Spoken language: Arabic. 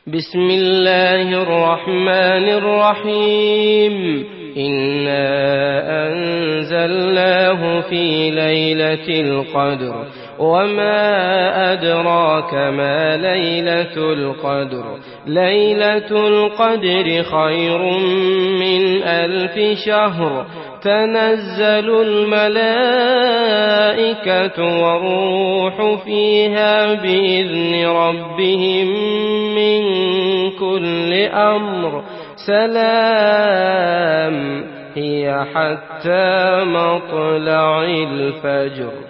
بسم الله الرحمن الرحيم. إنا أنزلناه في ليلة القدر وما أدراك ما ليلة القدر. ليلة القدر خير من 1000 شهر. تنزل الملائكة والروح فيها بإذن ربهم من كل أمر. سلام هي حتى مطلع الفجر.